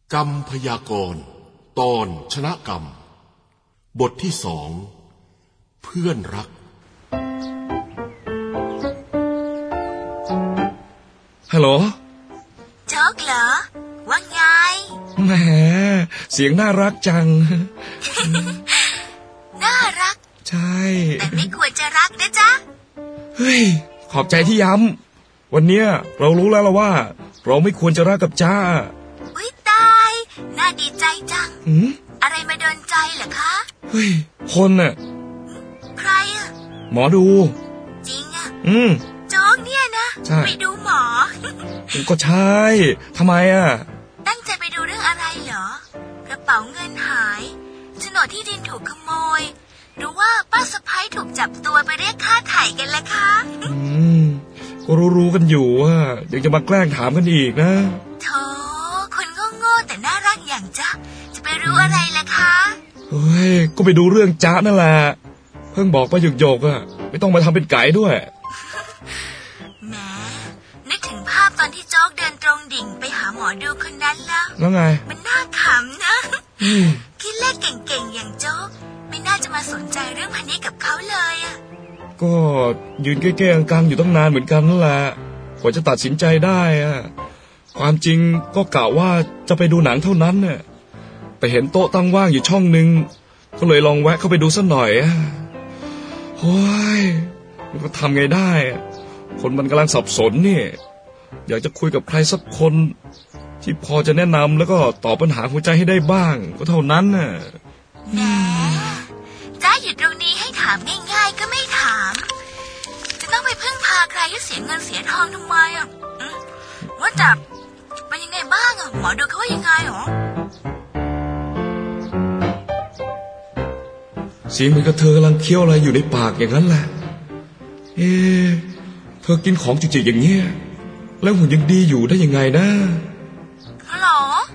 กรรมพยากรณ์ตอนชนะกรรมบทที่2เพื่อนรักฮัลโหลโจ๊กเหรอว่าไงแหมเสียงน่ารักจังน่ารักใช่แต่ไม่ควรจะรักนะจ๊ะเฮ้ยขอบใจที่ย้ำวันเนี้ยเรารู้แล้วว่าเราไม่ควรจะรักกับจ้าอุ๊ยตายน่าดีใจจังอะไรมาโดนใจเหรอคะเฮ้ยคนน่ะใครอ่ะหมอดูจริงอ่ะโจ๊กเนี่ยนะไปดูหมอก็ใช่ทำไมอ่ะตั้งใจไปดูเรื่องอะไรเหรอกระเป๋าเงินหายโฉนดที่ดินถูกขโมยหรือว่าป้าสะพ้ายถูกจับตัวไปเรียกค่าไถ่กันล่ะคะก็รู้กันอยู่ว่ายังจะมาแกล้งถามกันอีกนะโธ่คนโง่ๆแต่น่ารักอย่างจ๊ะจะไปรู้อะไรล่ะคะเฮ้ยก็ไปดูเรื่องจ๊ะนั่นแหละเพิ่งบอกไปหยกๆอ่ะไม่ต้องมาทำเป็นไก่ด้วยแหมนึกถึงภาพตอนที่โจ๊กเดินตรงดิ่งไปหาหมอดูคนนั้นแล้วไงมันน่าขำนะคิดเลขเก่งๆอย่างโจ๊กไม่น่าจะมาสนใจเรื่องพันนี้กับเขาเลยอ่ะก็ยืนแก้ๆกังๆอยู่ตั้งนานเหมือนกันนั่นแหละกว่าจะตัดสินใจได้อ่ะความจริงก็กะว่าจะไปดูหนังเท่านั้นน่ะแต่เห็นโต๊ะตั้งว่างอยู่ช่องนึงก็เลยลองแวะเข้าไปดูสักหน่อยโอ้ยมันก็ทำไงได้คนมันกำลังสับสนนี่อยากจะคุยกับใครสักคนที่พอจะแนะนำแล้วก็ตอบปัญหาหัวใจให้ได้บ้างก็เท่านั้นน่ะแหมจ้าอยู่ตรงนี้ให้ถามง่ายๆก็ไม่ถามจะต้องไปพึ่งพาใครที่เสียเงินเสียทองทำไมอ่ะว่าแต่เป็นยังไงบ้างอ่ะหมอดูเขาว่ายังไงหรอเสียงเหมือนกับเธอกำลังเคี้ยวอะไรอยู่ในปากอย่างนั้นแหละเธอกินของจุกๆอย่างเงี้ยแล้วหุ่นยังดีอยู่ได้ยังไงนะฮัลโหล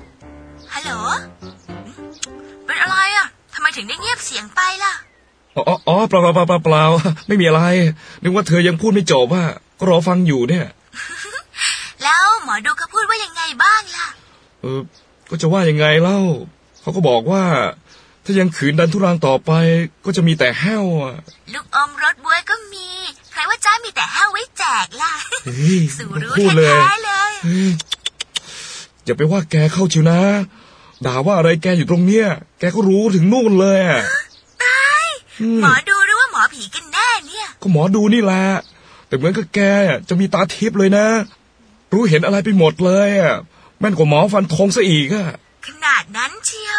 เป็นอะไรอ่ะทำไมถึงได้เงียบเสียงไปล่ะอ๋อเปล่าไม่มีอะไรนึกว่าเธอยังพูดไม่จบว่าก็รอฟังอยู่เนี่ยแล้วหมอดูเขาพูดว่ายังไงบ้างล่ะก็จะว่ายังไงเล่าเขาก็บอกว่าถ้ายังขืนดันทุรังต่อไปก็จะมีแต่แห้วลูกอมรสบ๊วยก็มีใครว่าจ้ามีแต่แห้วไว้แจกล่ะสู่รู้แท้ๆเลยอย่าไปว่าแกเข้าชิวนะด่าว่าอะไรแกอยู่ตรงเนี้ยแกก็รู้ถึงนู่นเลยตายหมอดูหรือว่าหมอผีกันแน่เนี่ยก็หมอดูนี่แหละแต่เหมือนกับแกจะมีตาทิพย์เลยนะรู้เห็นอะไรไปหมดเลยแม่นกว่าหมอฟันธงซะอีกขนาดนั้นเชียว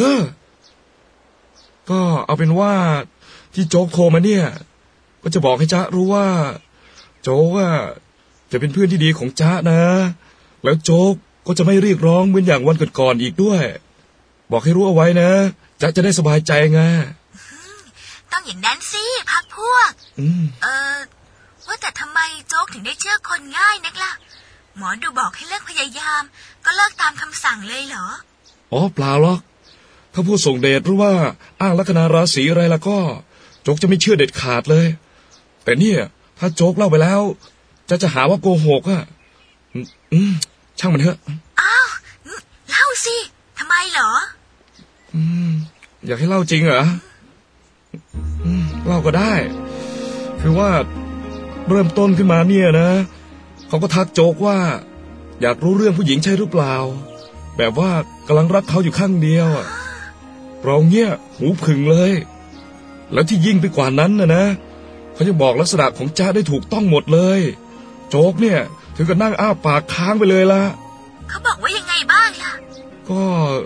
ก็เอาเป็นว่าที่โจ๊กโทรมาเนี่ยก็จะบอกให้จ๊ะรู้ว่าโจ๊กจะเป็นเพื่อนที่ดีของจ๊ะนะแล้วโจ๊กก็จะไม่เรียกร้องเหมือนอย่างวันก่อนๆอีกด้วยบอกให้รู้เอาไว้นะจ๊ะจะได้สบายใจไงต้องอย่างนั้นสิพักพวกว่าแต่ทำไมโจ๊กถึงได้เชื่อคนง่ายนักล่ะหมอดูบอกให้เลิกพยายามก็เลิกตามคำสั่งเลยเหรออ๋อเปล่าหรอกถ้าพูดส่งเดชหรือว่าอ้างลัคนาราศีอะไรแล้วก็โจ๊กจะไม่เชื่อเด็ดขาดเลยแต่เนี่ยถ้าโจ๊กเล่าไปแล้วจะหาว่าโกหกช่างมันเถอะอ้าวเล่าสิทำไมเหรออยากให้เล่าจริงเหรอเล่าก็ได้คือว่าเริ่มต้นขึ้นมาเนี่ยนะเขาก็ทักโจ๊กว่าอยากรู้เรื่องผู้หญิงใช่หรือเปล่าแบบว่ากำลังรักเขาอยู่ข้างเดียวเราเงี้ยหูผึ่งเลยแล้วที่ยิ่งไปกว่านั้นนะเขาจะบอกลักษณะของจ๊ะได้ถูกต้องหมดเลยโจ๊กเนี่ยถึงกับนั่งอ้าปากค้างไปเลยล่ะเขาบอกว่ายังไงบ้างล่ะก็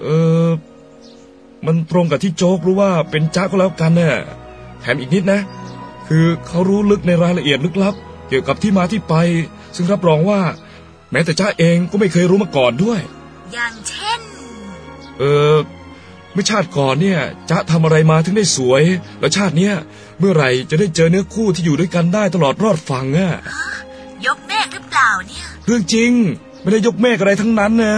มันตรงกับที่โจ๊กรู้ว่าเป็นจ๊ะก็แล้วกันเนี่ยแถมอีกนิดนะคือเขารู้ลึกในรายละเอียดลึกลับเกี่ยวกับที่มาที่ไปซึ่งรับรองว่าแม้แต่จ๊ะเองก็ไม่เคยรู้มาก่อนด้วยอย่างเช่นเมื่อชาติก่อนเนี่ยจ๊ะทำอะไรมาถึงได้สวยแล้วชาติเนี้ยเมื่อไหร่จะได้เจอเนื้อคู่ที่อยู่ด้วยกันได้ตลอดรอดฝั่งยกเมฆหรือเปล่าเนี่ยเรื่องจริงไม่ได้ยกเมฆอะไรทั้งนั้นนะ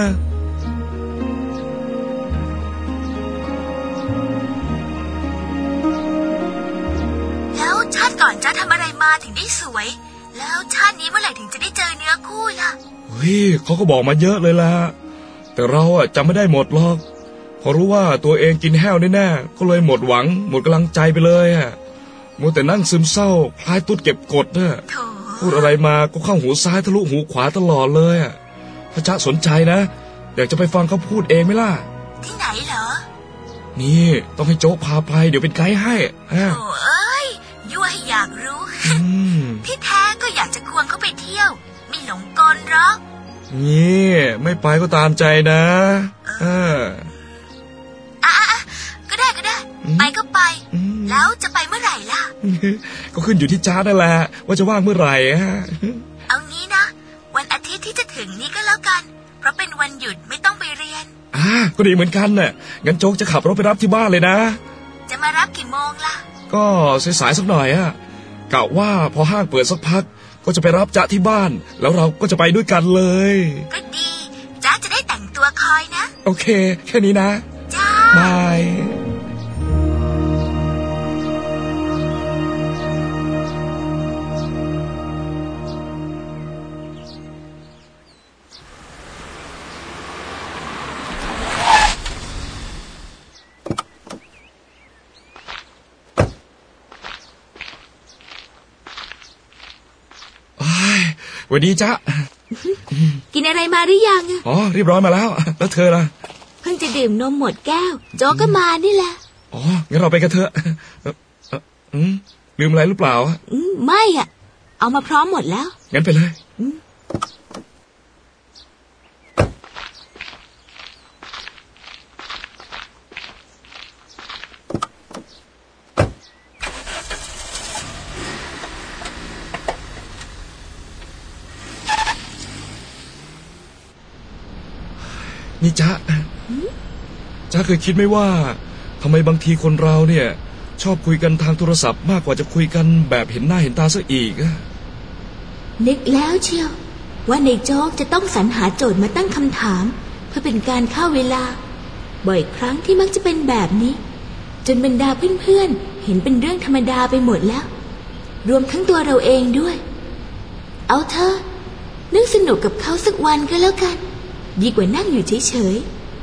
แล้วชาติก่อนจ๊ะทำอะไรมาถึงได้สวยแล้วชาตินี้เมื่อไหร่ถึงจะได้เจอเนื้อคู่ล่ะเฮ้ยเขาก็บอกมาเยอะเลยล่ะแต่เราจำไม่ได้หมดหรอกพอรู้ว่าตัวเองกินแห้วแน่ๆก็เลยหมดหวังหมดกำลังใจไปเลยมัวแต่นั่งซึมเศร้าคล้ายตุ๊ดเก็บกดโธ่พูดอะไรมาก็เข้าหูซ้ายทะลุหูขวาตลอดเลยถ้าจ๊ะสนใจนะอยากจะไปฟังเขาพูดเองไหมล่ะที่ไหนเหรอนี่ต้องให้โจ๊กพาไปเดี๋ยวเป็นไกด์ให้โอ้เอ้ยยั่วให้อยากรู้ที่แท้ก็อยากจะควงเขาไปเที่ยวไม่หลงกลหรอกนี่ไม่ไปก็ตามใจนะก็ได้ไปก็ไปแล้วจะไปเมื่อไหร่ล่ะก็ขึ้นอยู่ที่จ๊ะนั่นแหละว่าจะว่างเมื่อไหร่เอางี้นะวันอาทิตย์ที่จะถึงนี้ก็แล้วกันเพราะเป็นวันหยุดไม่ต้องไปเรียนก็ดีเหมือนกันน่ะงั้นโจ๊กจะขับรถไปรับที่บ้านเลยนะจะมารับกี่โมงล่ะก็สายๆสักหน่อยกะว่าพอห้างเปิดสักพักก็จะไปรับจ๊ะที่บ้านแล้วเราก็จะไปด้วยกันเลยก็ดีจ๊ะจะได้แต่งตัวคอยนะโอเคแค่นี้นะจ้าบายวันดีจ๊ะกินอะไรมาหรือยังอ๋อเรียบร้อยมาแล้วแล้วเธอล่ะเพิ่งจะดื่มนมหมดแก้วโจ๊กก็มานี่แหละอ๋องั้นเราไปกันเถอะลืมอะไรหรือเปล่าไม่เอามาพร้อมหมดแล้วงั้นไปเลยนี่จ๊ะเคยคิดไหมว่าทำไมบางทีคนเราเนี่ยชอบคุยกันทางโทรศัพท์มากกว่าจะคุยกันแบบเห็นหน้าเห็นตาซะอีกนึกแล้วเชียวว่าในโจ๊กจะต้องสรรหาโจทย์มาตั้งคำถามเพื่อเป็นการฆ่าเวลาบ่อยครั้งที่มักจะเป็นแบบนี้จนบรรดาเพื่อนๆเห็นเป็นเรื่องธรรมดาไปหมดแล้วรวมทั้งตัวเราเองด้วยเอาเถอะนึกสนุกกับเขาสักวันก็แล้วกันดีกว่านั่งอยู่เฉย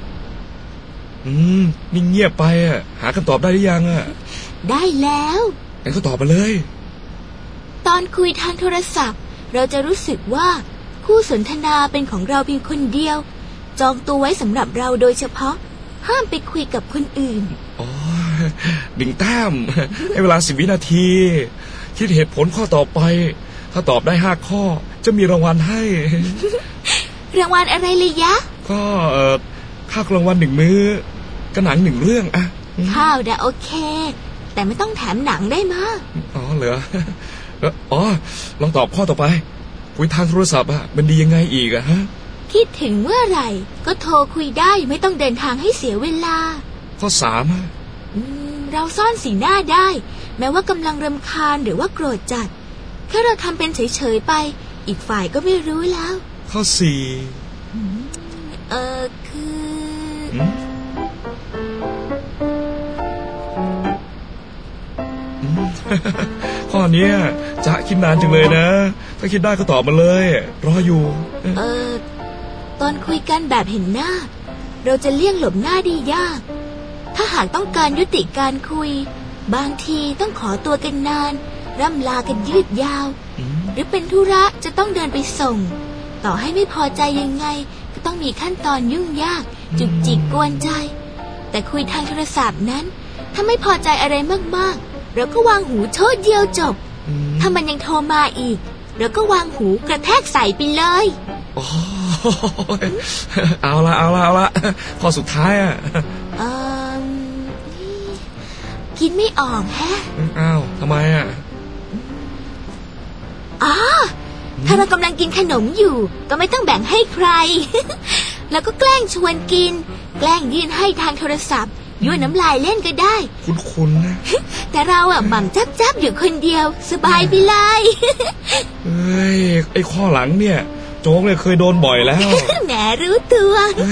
ๆนิ่งเงียบไปหาคำตอบได้หรือยังได้แล้วงั้นก็ตอบมาเลยตอนคุยทางโทรศัพท์เราจะรู้สึกว่าคู่สนทนาเป็นของเราเพียงคนเดียวจองตัวไว้สำหรับเราโดยเฉพาะห้ามไปคุยกับคนอื่นอ๋อดิ่งแต้มให้เวลา10 วินาทีคิดเหตุผลข้อต่อไปถ้าตอบได้5 ข้อจะมีรางวัลให้รางวัลอะไรเลยยะก็ข้าวกลางวัน1 มื้อกับหนัง1 เรื่องข้าวได้โอเคแต่ไม่ต้องแถมหนังได้มั้ยอ๋อเหรอลองตอบข้อต่อไปคุยทางโทรศัพท์มันดียังไงอีกฮะคิดถึงเมื่อไหร่ก็โทรคุยได้ไม่ต้องเดินทางให้เสียเวลาข้อ3 เราซ่อนสีหน้าได้แม้ว่ากำลังรำคาญหรือว่าโกรธจัดแค่เราทำเป็นเฉยๆไปอีกฝ่ายก็ไม่รู้แล้วข้อ4ข้อนี้จะคิดนานจังเลยนะถ้าคิดได้ก็ตอบมาเลยรออยู่ตอนคุยกันแบบเห็นหน้าเราจะเลี่ยงหลบหน้าได้ยากถ้าหากต้องการยุติการคุยบางทีต้องขอตัวกันนานร่ำลากันยืดยาวหรือเป็นธุระจะต้องเดินไปส่งต่อให้ไม่พอใจยังไงก็ต้องมีขั้นตอนยุ่งยากจุกจิกกวนใจแต่คุยทางโทรศัพท์นั้นถ้าไม่พอใจอะไรมากๆเราก็วางหูโชดเดียวจบถ้ามันยังโทรมาอีกเราก็วางหูกระแทกใส่ไปเลยเอาละข้อสุดท้ายคิดไม่ออกแฮะอ้าวทำไมถ้าเรากำลังกินขนมอยู่ก็ไม่ต้องแบ่งให้ใครแล้วก็แกล้งชวนกินแกล้งยื่นให้ทางโทรศัพท์ยั่วน้ำลายเล่นก็ได้คุ้นๆนะแต่เราหม่ำจับอยู่คนเดียวสบายไปเลยไอ้ข้อหลังเนี่ยโจ๊กเลยเคยโดนบ่อยแล้วแหมรู้ตัว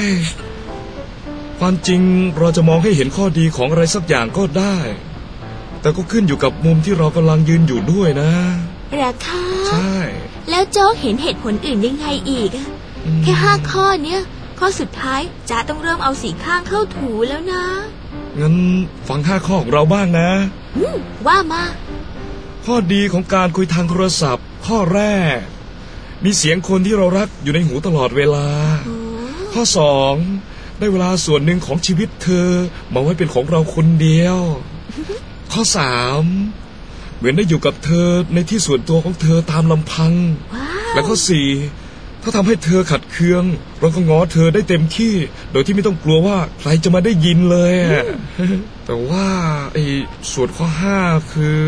ความจริงเราจะมองให้เห็นข้อดีของอะไรสักอย่างก็ได้แต่ก็ขึ้นอยู่กับมุมที่เรากำลังยืนอยู่ด้วยนะราคาใช่แล้วโจ๊กเห็นเหตุผลอื่นยังไงอีกแค่5 ข้อเนี้ยข้อสุดท้ายจ๊ะต้องเริ่มเอาสีข้างเข้าถูแล้วนะงั้นฟัง5 ข้อของเราบ้างนะว่ามาข้อดีของการคุยทางโทรศัพท์ข้อแรกมีเสียงคนที่เรารักอยู่ในหูตลอดเวลาข้อ2ได้เวลาส่วนหนึ่งของชีวิตเธอมาไว้เป็นของเราคนเดียวข้อ3เหมือนได้อยู่กับเธอในที่ส่วนตัวของเธอตามลำพังและข้อ4ถ้าทำให้เธอขัดเคืองเราก็ง้อเธอได้เต็มที่โดยที่ไม่ต้องกลัวว่าใครจะมาได้ยินเลยแต่ว่าไอ้ส่วนข้อ5คือ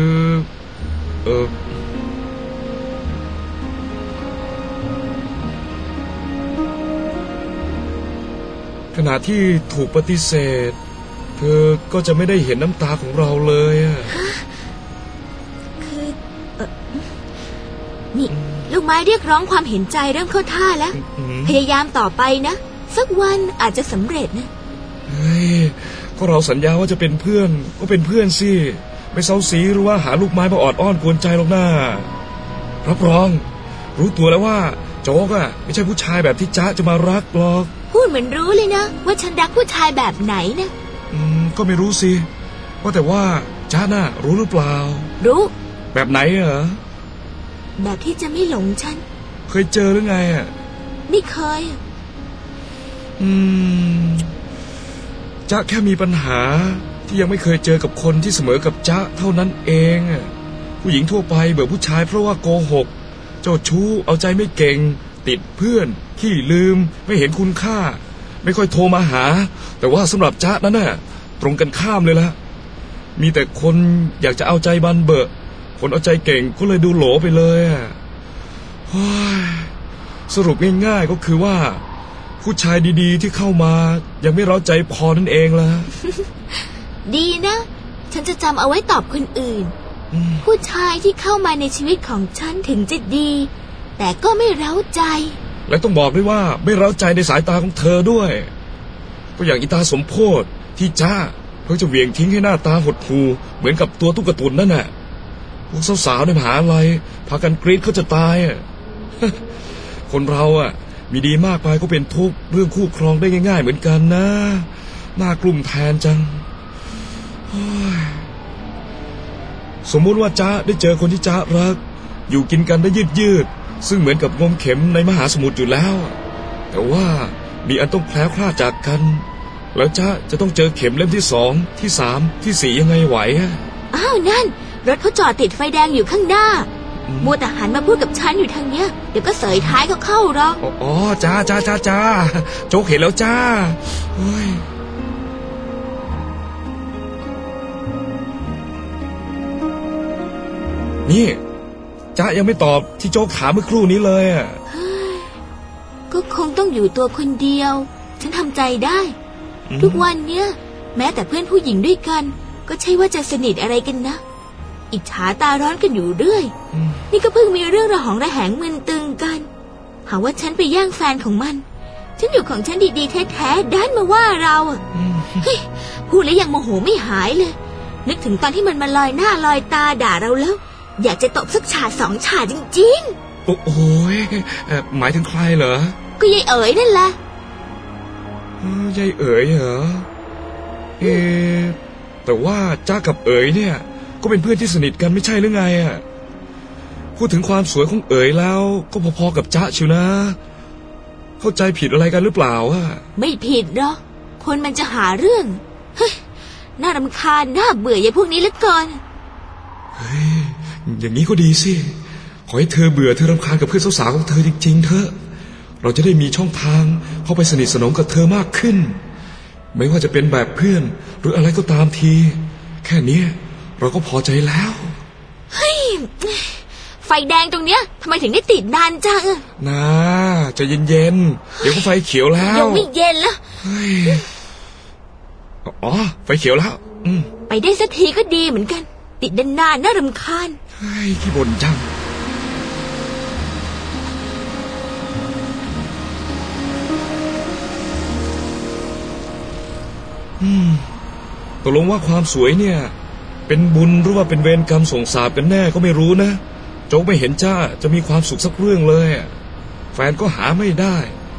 ขณะที่ถูกปฏิเสธเธอก็จะไม่ได้เห็นน้ำตาของเราเลยคือนี่ลูกไม้เรียกร้องความเห็นใจเริ่มเข้าท่าแล้วพยายามต่อไปนะสักวันอาจจะสำเร็จนะเฮ้ยก็เราสัญญาว่าจะเป็นเพื่อนก็เป็นเพื่อนสิไม่เซาซีหรือว่าหาลูกไม้มาออดอ้อนกวนใจหรอกนะรับรองรู้ตัวแล้วว่าโจ๊กไม่ใช่ผู้ชายแบบที่จ๊ะจะมารักหรอกพูดเหมือนรู้เลยนะว่าฉันรักผู้ชายแบบไหนนะก็ไม่รู้สิว่าแต่ว่าจ๊ะน่ะรู้หรือเปล่ารู้แบบไหนเหรอแบบที่จะไม่หลงฉันเคยเจอหรือไงไม่เคยจ๊ะแค่มีปัญหาที่ยังไม่เคยเจอกับคนที่เสมอกับจ๊ะเท่านั้นเองผู้หญิงทั่วไปเบื่อผู้ชายเพราะว่าโกหกเจ้าชู้เอาใจไม่เก่งติดเพื่อนขี้ลืมไม่เห็นคุณค่าไม่ค่อยโทรมาหาแต่ว่าสำหรับจ๊ะนั้นน่ะตรงกันข้ามเลยละมีแต่คนอยากจะเอาใจบันเบอะคนเอาใจเก่งก็เลยดูโหลไปเลยสรุปง่ายๆก็คือว่าผู้ชายดีๆที่เข้ามายังไม่เร้าใจพอนั่นเองล่ะดีนะฉันจะจำเอาไว้ตอบคนอื่นผู้ชายที่เข้ามาในชีวิตของฉันถึงจะดีแต่ก็ไม่เร้าใจและต้องบอกด้วยว่าไม่เร้าใจในสายตาของเธอด้วยก็อย่างอีตาสมโพธิที่จ้าเพิ่งจะเหวี่ยงทิ้งให้หน้าตาหดหู่เหมือนกับตัวตุ๊กตุนนั่นแหละพวกสาวๆในมหาลัยพากันกรี๊ดเขาจะตายคนเรามีดีมากไปก็เป็นทุกข์เรื่องคู่ครองได้ง่ายๆเหมือนกันนะน่ากลุ้มแทนจังสมมุติว่าจ๊ะได้เจอคนที่จ๊ะรักอยู่กินกันได้ยืดซึ่งเหมือนกับงมเข็มในมหาสมุทรอยู่แล้วแต่ว่ามีอันต้องแคล้วคลาดจากกันแล้วจ๊ะจะต้องเจอเข็มเล่มที่2ที่3ที่4ยังไงไหวอ้าวนั่นรถเขาจอดติดไฟแดงอยู่ข้างหน้ามัวแต่หันมาพูดกับฉันอยู่ทางเนี้ยเดี๋ยวก็เสยท้ายเขาเข้าหรอกอ๋อจ้าโจ๊กเห็นแล้วจ้านี่จ๊ะยังไม่ตอบที่โจ๊กถามเมื่อครู่นี้เลยก็คงต้องอยู่ตัวคนเดียวฉันทำใจได้ทุกวันเนี้ยแม้แต่เพื่อนผู้หญิงด้วยกันก็ใช่ว่าจะสนิทอะไรกันนะอิจฉาตาร้อนกันอยู่เรื่อยนี่ก็เพิ่งมีเรื่องระหองระแหงมึนตึงกันหาว่าฉันไปแย่งแฟนของมันฉันอยู่ของฉันดีๆแท้ๆดันมาว่าเราเฮ้ยพูดแล้วยังโมโหไม่หายเลยนึกถึงตอนที่มันมาลอยหน้าลอยตาด่าเราแล้วอยากจะตบสักฉาด2 ฉาดจริงๆโอ้ยหมายถึงใครเหรอก็ยายเอ๋ยนั่นแหละยายเอ๋ยเหรอแต่ว่าจ้ากับเอ๋ยเนี่ยก็เป็นเพื่อนที่สนิทกันไม่ใช่หรือไงพูดถึงความสวยของเอ๋ยแล้วก็พอๆกับจ๊ะชิวนะเข้าใจผิดอะไรกันหรือเปล่าไม่ผิดหรอกคนมันจะหาเรื่องเฮ้ยน่ารำคาญน่าเบื่ออย่างพวกนี้เหลือเกินเฮ้ยอย่างนี้ก็ดีสิขอให้เธอเบื่อเธอรำคาญกับเพื่อนสาวๆของเธอจริงๆเถอะเราจะได้มีช่องทางเข้าไปสนิทสนมกับเธอมากขึ้นไม่ว่าจะเป็นแบบเพื่อนหรืออะไรก็ตามทีแค่นี้เราก็พอใจแล้วเฮ้ยไฟแดงตรงเนี้ยทำไมถึงได้ติดนานจังนะจะเย็นๆเดี๋ยวก็ไฟเขียวแล้วยังไม่เย็นละอ๋อไฟเขียวแล้วไปได้สักทีก็ดีเหมือนกันติดนานๆน่ารำคาญเฮ้ยขี้บ่นจังตกลงว่าความสวยเนี่ยเป็นบุญหรือว่าเป็นเวรกรรมส่งสาบกันแน่ก็ไม่รู้นะโจ๊กไม่เห็นจ้าจะมีความสุขสักเรื่องเลยแฟนก็หาไม่ได้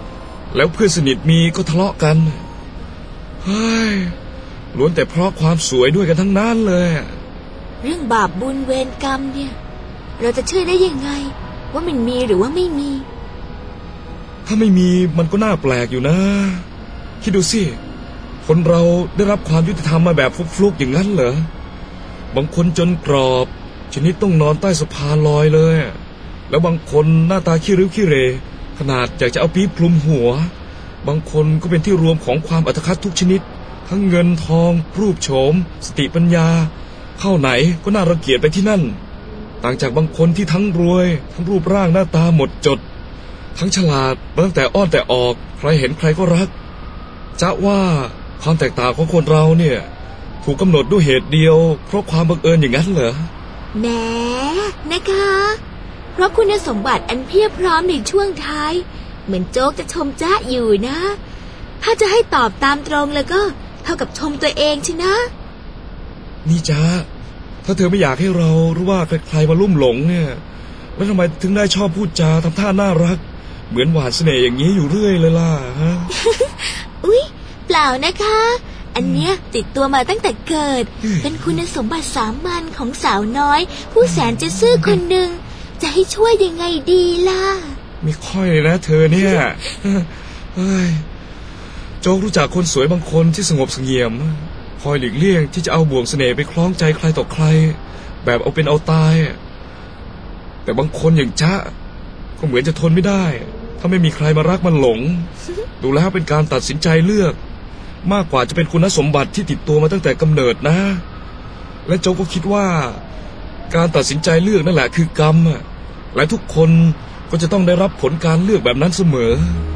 แล้วเพื่อนสนิทมีก็ทะเลาะกันเฮ้ยล้วนแต่เพราะความสวยด้วยกันทั้งนั้นเลยเรื่องบาปบุญเวรกรรมเนี่ยเราจะเชื่อได้ยังไงว่ามันมีหรือว่าไม่มีถ้าไม่มีมันก็น่าแปลกอยู่นะคิดดูสิคนเราได้รับความยุติธรรมมาแบบฟลุกๆอย่างนั้นเหรอบางคนจนกรอบชนิดต้องนอนใต้สะพานลอยเลยแล้วบางคนหน้าตาขี้ริ้วขี้เรขนาดอยากจะเอาปี๊บคลุมหัวบางคนก็เป็นที่รวมของความอัตคัดทุกชนิดทั้งเงินทองรูปโฉมสติปัญญาเข้าไหนก็น่ารังเกียจไปที่นั่นต่างจากบางคนที่ทั้งรวยทั้งรูปร่างหน้าตาหมดจดทั้งฉลาดตั้งแต่อ้อนแต่ออกใครเห็นใครก็รักจะว่าความแตกต่างของคนเราเนี่ยถูกกำหนดด้วยเหตุเดียวเพราะความบังเอิญอย่างนั้นเหรอแหมนะคะเพราะคุณสมบัติอันเพียบพร้อมในช่วงท้ายเหมือนโจ๊กจะชมจ๊ะอยู่นะถ้าจะให้ตอบตามตรงแล้วก็เท่ากับชมตัวเองใช่นะนี่จ๊ะถ้าเธอไม่อยากให้เราหรือว่าใครๆมาลุ่มหลงเนี่ยแล้วทำไมถึงได้ชอบพูดจาทำท่าน่ารักเหมือนหวานเสน่ห์อย่างนี้อยู่เรื่อยเลยล่ะฮะอุ๊ยเปล่านะคะอันเนี้ยติดตัวมาตั้งแต่เกิดเป็นคุณสมบัติสามัญของสาวน้อยผู้แสนจะซื่อคนหนึ่งจะให้ช่วยยังไงดีล่ะไม่ค่อยเลยนะเธอเนี่ยเฮ้ยโจ๊กรู้จักคนสวยบางคนที่สงบเสงี่ยมคอยหลีกเลี่ยงที่จะเอาบ่วงเสน่ห์ไปคล้องใจใครต่อใครแบบเอาเป็นเอาตายแต่บางคนอย่างจ๊ะก็เหมือนจะทนไม่ได้ถ้าไม่มีใครมารักมันหลงดูแล้วเป็นการตัดสินใจเลือกมากกว่าจะเป็นคุณสมบัติที่ติดตัวมาตั้งแต่กำเนิดนะและโจ๊กก็คิดว่าการตัดสินใจเลือกนั่นแหละคือกรรมและทุกคนก็จะต้องได้รับผลการเลือกแบบนั้นเสมอ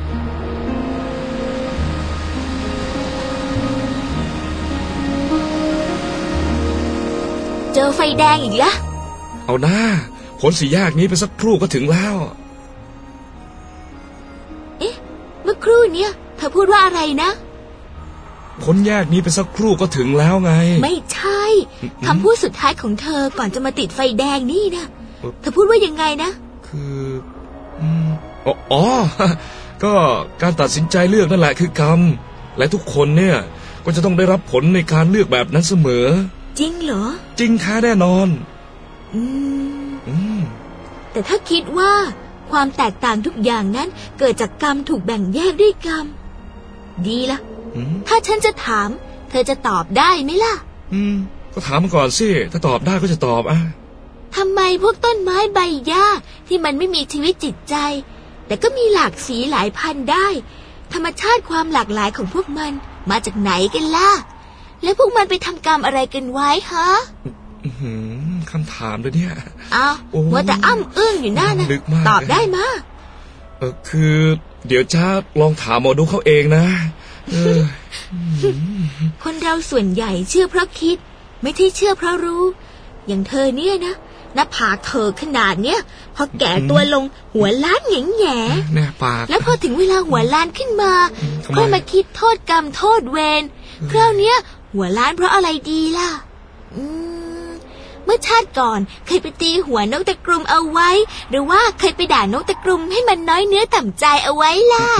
เจอไฟแดงอีกแล้วเอาหน้าผลสี่แยกนี้ไปสักครู่ก็ถึงแล้วเอ๊ะเมื่อครู่เนี้ยเธอพูดว่าอะไรนะพ้นแยกนี้ไปสักครู่ก็ถึงแล้วไงไม่ใช่คำพูดสุดท้ายของเธอก่อนจะมาติดไฟแดงนี่นะเธอพูดว่ายังไงนะคืออ๋อก็การตัดสินใจเลือกนั่นแหละคือกรรมและทุกคนเนี่ยก็จะต้องได้รับผลในการเลือกแบบนั้นเสมอจริงเหรอจริงแท้แน่นอนแต่ถ้าคิดว่าความแตกต่างทุกอย่างนั้นเกิดจากกรรมถูกแบ่งแยกด้วยกรรมดีละถ้าฉันจะถามเธอจะตอบได้ไหมล่ะก็ถามมาก่อนสิถ้าตอบได้ก็จะตอบทำไมพวกต้นไม้ใบหญ้าที่มันไม่มีชีวิตจิตใจแต่ก็มีหลากสีหลายพันธุ์ได้ธรรมชาติความหลากหลายของพวกมันมาจากไหนกันล่ะแล้วพวกมันไปทำกรรมอะไรกันไว้ฮะคำถามเลยเนี่ยอ้าวว่าแต่อ้ำอึ้งอยู่นั่นนะตอบได้มะคือเดี๋ยวจ้าลองถามหมอดูเขาเองนะคนเราส่วนใหญ่เชื่อเพราะคิดไม่ใช่เชื่อเพราะรู้อย่างเธอเนี่ยนะหน้าผากเธอขนาดเนี้ยพอแก่ตัวลงหัวล้านแง่แน่ปากแล้วพอถึงเวลาหัวล้านขึ้นมาค่อยมาคิดโทษกรรมโทษเวรคราวเนี้ยหัวล้านเพราะอะไรดีล่ะเมื่อชาติก่อนเคยไปตีหัวนกตะกรุมเอาไว้หรือว่าเคยไปด่านกตะกรุมให้มันน้อยเนื้อต่ำใจเอาไว้ล่ะ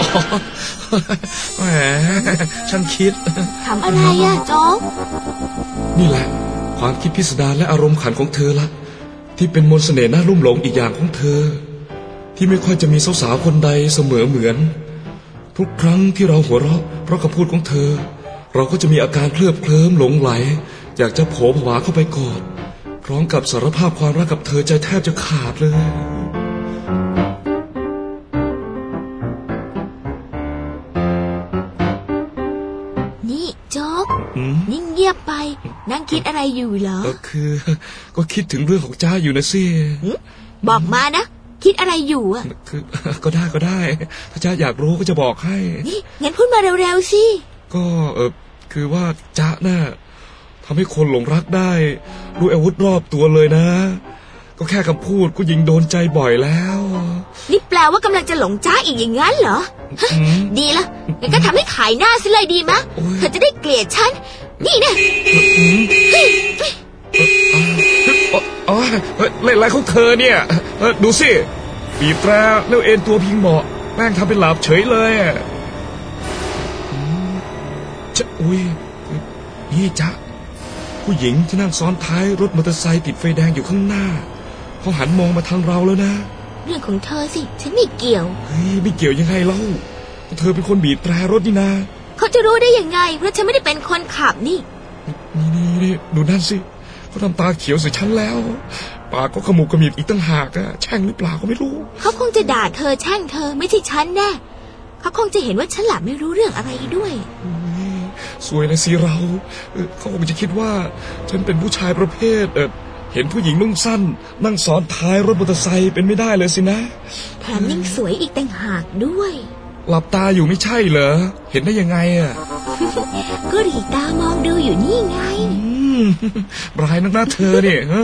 แหมฉันคิดทำอะไรอะโจ๊กนี่แหละความคิดพิสดารและอารมณ์ขันของเธอละที่เป็นมนต์เสน่ห์น่าลุ่มหลงอีกอย่างของเธอที่ไม่ค่อยจะมีสาวๆคนใดเสมอเหมือนทุกครั้งที่เราหัวเราะเพราะคำพูดของเธอเราก็จะมีอาการเคลือบเคลิ้มหลงไหลอยากจะโผล่ผวาเข้าไปกอดพร้อมกับสารภาพความรักกับเธอใจแทบจะขาดเลยนี่โจ๊กนิ่งเงียบไปนั่งคิดอะไรอยู่เหรอก็คิดถึงเรื่องของจ้าอยู่นะสิบอกมานะคิดอะไรอยู่อ่ะก็ได้ถ้าจ้าอยากรู้ก็จะบอกให้นี่งั้นพูดมาเร็วๆสิก็คือว่าจ้าน่ะทำให้คนหลงรักได้ด้วยอาวุธรอบตัวเลยนะก็แค่คำพูดก็ยิงโดนใจบ่อยแล้วนี่แปลว่ากำลังจะหลงจ้าอีกอย่างนั้นเหรอดีละงั้นก็ทำให้ขายหน้าซะเลยดีมะเธอจะได้เกลียดฉันนี่นะเล่นอะไรของเธอเนี่ยดูสิบีบแตรแล้วเอ็นตัวพิงเบาะล้งทำเป็นหลับเฉยเลยจะอุ้ยนี่จ๊ะผู้หญิงที่นั่งซ้อนท้ายรถมอเตอร์ไซค์ติดไฟแดงอยู่ข้างหน้าเขาหันมองมาทางเราแล้วนะเรื่องของเธอสิฉันไม่เกี่ยวเฮ้ยไม่เกี่ยวยังไงเล่าเธอเป็นคนบีบแตรรถนี่นะเขาจะรู้ได้ยังไงเพราะฉันไม่ได้เป็นคนขับนี่ดูนั่นสิเขาทำตาเขียวใส่ฉันแล้วปากก็ขมุกขมิบอีกตั้งหากอะแช่งหรือเปล่าก็ไม่รู้เขาคงจะด่าเธอแช่งเธอไม่ใช่ฉันแน่เขาคงจะเห็นว่าฉันหลับไม่รู้เรื่องอะไรด้วยสวยนะสิเราเขาคงจะคิดว่าฉันเป็นผู้ชายประเภทเห็นผู้หญิงนุ่งสั้นนั่งซ้อนท้ายรถมอเตอร์ไซค์เป็นไม่ได้เลยสินะแถมยิ่งสวยอีกต่างหากด้วยหลับตาอยู่ไม่ใช่เหรอเห็นได้ยังไงอ่ะก็หลีตามองดูอยู่นี่ไงร้ายนักหน้าเธอเนี่ยฮะ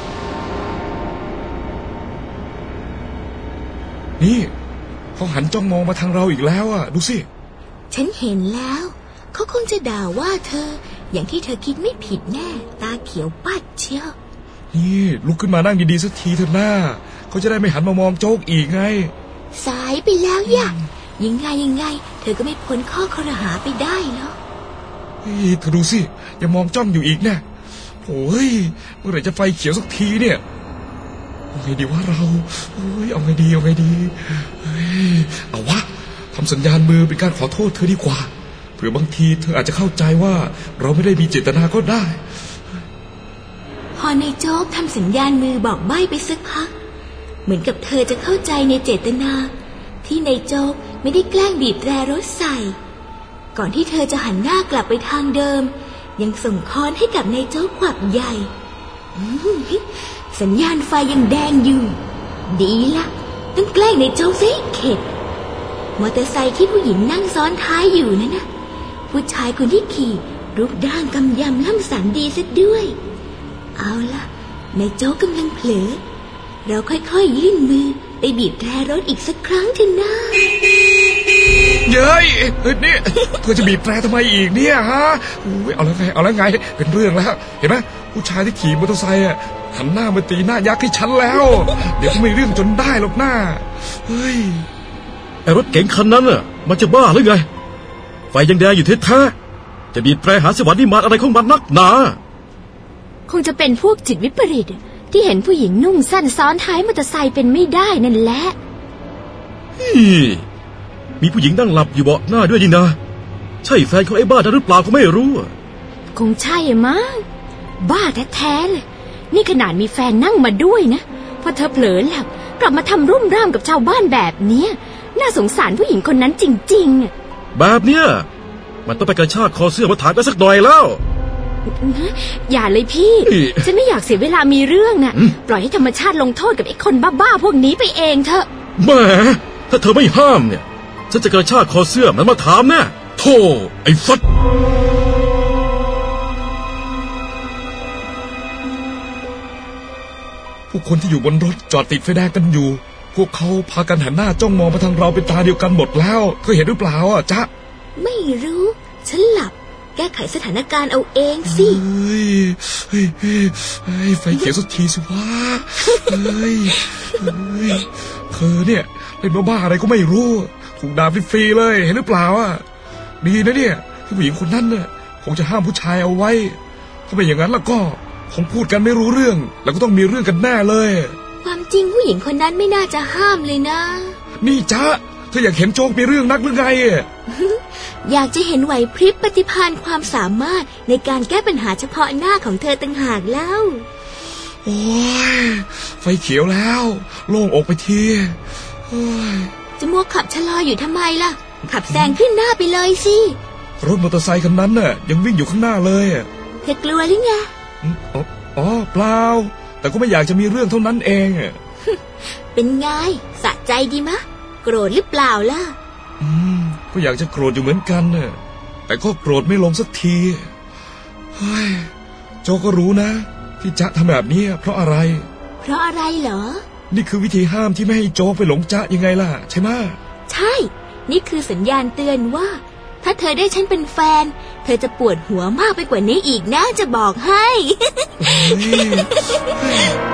นี่เขาหันจ้องมองมาทางเราอีกแล้วอ่ะดูสิฉันเห็นแล้วเขาคงจะด่าว่าเธออย่างที่เธอคิดไม่ผิดแน่ตาเขียวปัดเชียวนี่ลุกขึ้นมานั่งดีๆสักทีเถอะหน้าเขาจะได้ไม่หันมามองโจ๊กอีกไงสายไปแล้วย่ะยังไงเธอก็ไม่พ้นข้อครหาไปได้เนาะเธอดูสิอย่ามองจ้องอยู่อีกนะโอ้ยเมื่อไหร่จะไฟเขียวสักทีเนี่ยเอาไงดีว่าเราเอาไงดีเอาวะทำสัญญาณมือเป็นการขอโทษเธอดีกว่าเผื่อบางทีเธออาจจะเข้าใจว่าเราไม่ได้มีเจตนาก็ได้พอในโจ๊กทำสัญญาณมือบอกใบ้ไปสักพักเหมือนกับเธอจะเข้าใจในเจตนาที่ในโจ๊กไม่ได้แกล้งบีบแตรรถใส่ก่อนที่เธอจะหันหน้ากลับไปทางเดิมยังส่งค้อนให้กับในโจ๊กขวักใหญ่สัญญาณไฟยังแดงอยู่ดีละต้องแกล้งในโจ๊กซะเข็ดมอเตอร์ไซค์ที่ผู้หญิงนั่งซ้อนท้ายอยู่นั่นนะผู้ชายคนที่ขี่รูปร่างกำยำล่ำสันดีซะด้วยเอาล่ะในโจ๊กกำลังเผลอเราค่อยๆยื่นมือไปบีบแตรรถอีกสักครั้งเถอะนะเย้ยนี่เธอจะบีบแตรทำไมอีกเนี่ยฮะเอาแล้วไงเป็นเรื่องแล้วเห็นไหมผู้ชายที่ขี่มอเตอร์ไซค์หันหน้ามาตีหน้ายักษ์ให้ฉันแล้วเดี๋ยวไม่เรื่องจนได้หรอกหน้าเฮ้ยไอ้รถเก๋งคันนั้นน่ะมันจะบ้าหรือไงไฟยังแดงอยู่แท้ๆจะบีบแตรหาสวรรค์นิมานอะไรของมันนักหนาคงจะเป็นพวกจิตวิปริตที่เห็นผู้หญิงนุ่งสั้นซ้อนท้ายมอเตอร์ไซค์เป็นไม่ได้นั่นแหละมีผู้หญิงนั่งหลับอยู่เบาะหน้าด้วยนี่นะใช่แฟนของไอ้บ้าหรือเปล่าก็ไม่รู้คงใช่มั้งบ้าแท้ๆเลยนี่ขนาดมีแฟนนั่งมาด้วยนะพอเธอเผลอหลับกลับมาทำรุ่มร่ามกับชาวบ้านแบบนี้น่าสงสารผู้หญิงคนนั้นจริงๆแบบเนี้ยมันต้องไปกระชากคอเสื้อมาถามกันสักหน่อยแล้วอย่าเลยพี่ฉันไม่อยากเสียเวลามีเรื่องน่ะปล่อยให้ธรรมชาติลงโทษกับไอ้คนบ้าๆพวกนี้ไปเองเถอะแหมถ้าเธอไม่ห้ามเนี่ยฉันจะกระชากคอเสื้อมันมาถามแน่โธ่ไอ้ฟัดผู้คนที่อยู่บนรถจอดติดไฟแดงกันอยู่พวกเขาพากันหันหน้าจ้องมองมาทางเราเป็นตาเดียวกันหมดแล้วเธอเห็นหรือเปล่าจ๊ะไม่รู้ฉันหลับแก้ไขสถานการณ์เอาเองสิไฟเขียวสักทีสิวะเธอเนี่ยเล่นบ้าอะไรก็ไม่รู้ถูกด่าฟรีๆเลยเห็นหรือเปล่าดีนะเนี่ยที่ผู้หญิงคนนั้นน่ะคงจะห้ามผู้ชายเอาไว้ถ้าไม่อย่างนั้นแล้วก็คงพูดกันไม่รู้เรื่องแล้วก็ต้องมีเรื่องกันแน่เลยความจริงผู้หญิงคนนั้นไม่น่าจะห้ามเลยนะนี่จ๊ะเธออยากเห็นโจ๊กมีเรื่องนักหรือไงอยากจะเห็นไหวพริบปฏิภาณความสามารถในการแก้ปัญหาเฉพาะหน้าของเธอต่างหากแล้วโอ้ยไฟเขียวแล้วโล่งอกไปทีจะมัวขับชะลออยู่ทำไมล่ะขับแซงขึ้นหน้าไปเลยสิรถมอเตอร์ไซค์คันนั้นน่ะยังวิ่งอยู่ข้างหน้าเลยเธอกลัวหรือไงอ๋อเปล่าแต่ก็ไม่อยากจะมีเรื่องเท่านั้นเองเป็นไงสะใจดีมะโกรธหรือเปล่าล่ะก็อยากจะโกรธอยู่เหมือนกันน่ะแต่ก็โกรธไม่ลงสักทีเฮ้ยโจก็รู้นะที่จ๊ะทำแบบนี้เพราะอะไรเหรอนี่คือวิธีห้ามที่ไม่ให้โจไปหลงจ๊ะยังไงล่ะใช่ไหมใช่นี่คือสัญญาณเตือนว่าถ้าเธอได้ฉันเป็นแฟนเธอจะปวดหัวมากไปกว่านี้อีกนะจะบอกให้